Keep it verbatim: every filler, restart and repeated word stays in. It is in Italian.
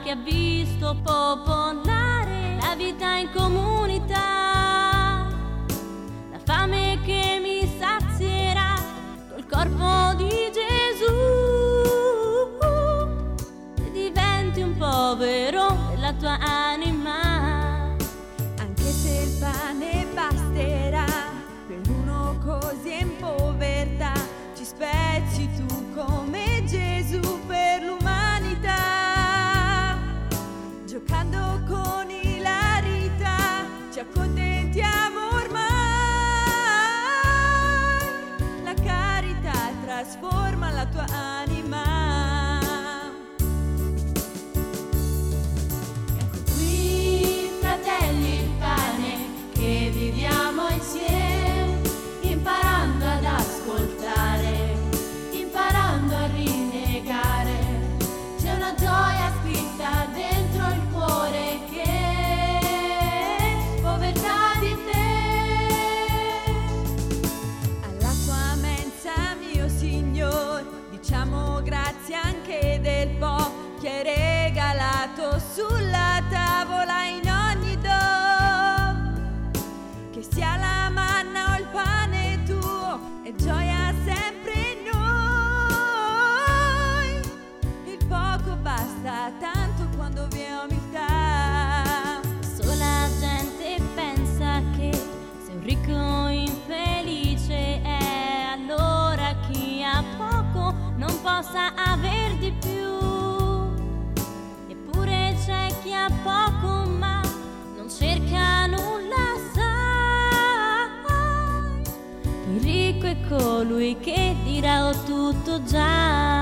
che ha visto popolare la vita in comunità, la fame che mi sazierà col corpo di Gesù. Se diventi un povero della tua anima, anche se il pane basterà per uno così in povertà, ci spezzi tu come Gesù per l'umanità. Giocando con ilarità ci accontentiamo ormai, la carità trasforma la tua anima. Ecco qui, fratelli, il pane che viviamo insieme, imparando ad ascoltare, imparando a rinnegare. C'è una gioia scritta dentro il cuore che povertà di te. Alla tua mensa, mio Signore, diciamo grazie anche del po' che hai regalato sulla tavola in ogni do. Che sia la manna o il pane tuo, è gioia sempre in noi. Il poco basta tanto quando vi è umiltà. Sola gente pensa che se un ricco infelice è, allora chi ha poco non possa aver di più. Eppure c'è chi ha poco ma non cerca nulla, sai. Il ricco è colui che dirà ho tutto già.